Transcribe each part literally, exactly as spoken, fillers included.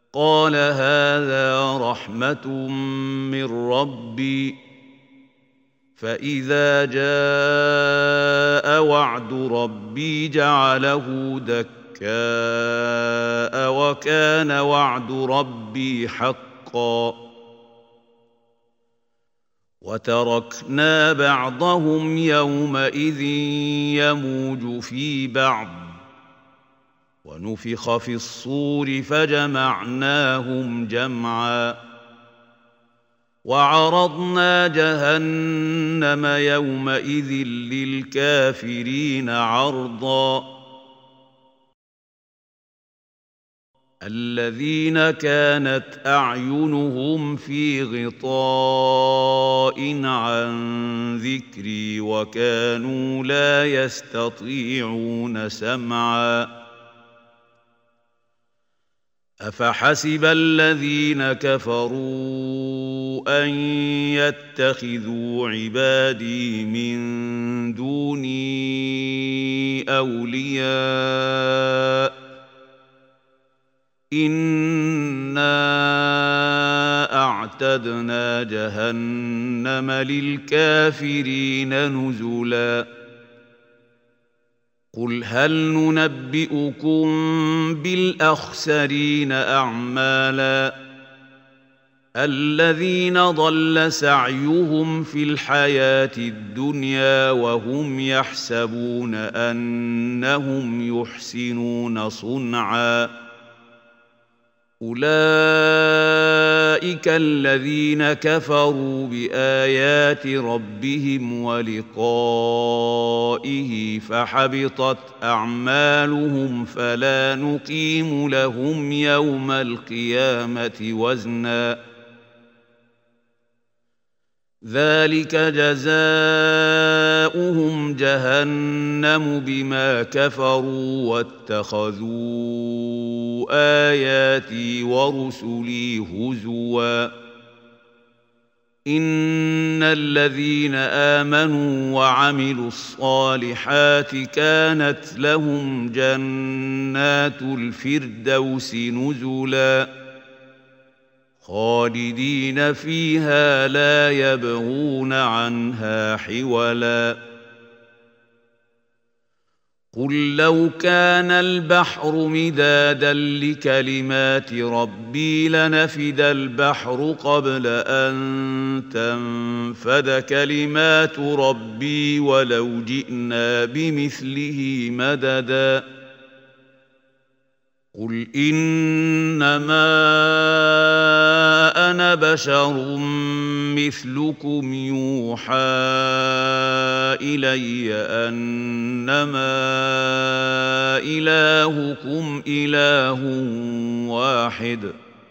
قال هذا رحمة من ربي فإذا جاء وعد ربي جعله دكاء وكان وعد ربي حقا وتركنا بعضهم يومئذ يموج في بعض ونفخ في الصور فجمعناهم جمعا وعرضنا جهنم يومئذ للكافرين عرضا الذين كانت أعينهم في غطاء عن ذكري وكانوا لا يستطيعون سمعا أفحسب الذين كفروا أن يتخذوا عبادي من دوني أولياء إنا أعتدنا جهنم للكافرين نزلا قل هل ننبئكم بالأخسرين أعمالا الذين ضل سعيهم في الحياة الدنيا وهم يحسبون أنهم يحسنون صنعا أولئك الذين كفروا بآيات ربهم ولقائه فحبطت أعمالهم فلا نقيم لهم يوم القيامة وزنا ذلك جزاؤهم جهنم بما كفروا واتخذوا آياتي ورسلي هزوا إن الذين آمنوا وعملوا الصالحات كانت لهم جنات الفردوس نزلا خالدين فيها لا يبغون عنها حولا قل لو كان البحر مدادا لكلمات ربي لنفد البحر قبل أن تنفد كلمات ربي ولو جئنا بمثله مددا قل إنما أنا بشر مثلكم يوحى إلي أنما إلهكم إله واحد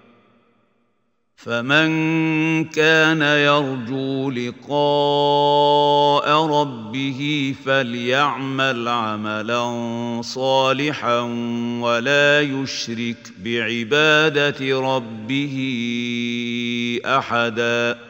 فمن كان يرجو لقاء ربه فليعمل عملا صالحا ولا يشرك بعبادة ربه أحدا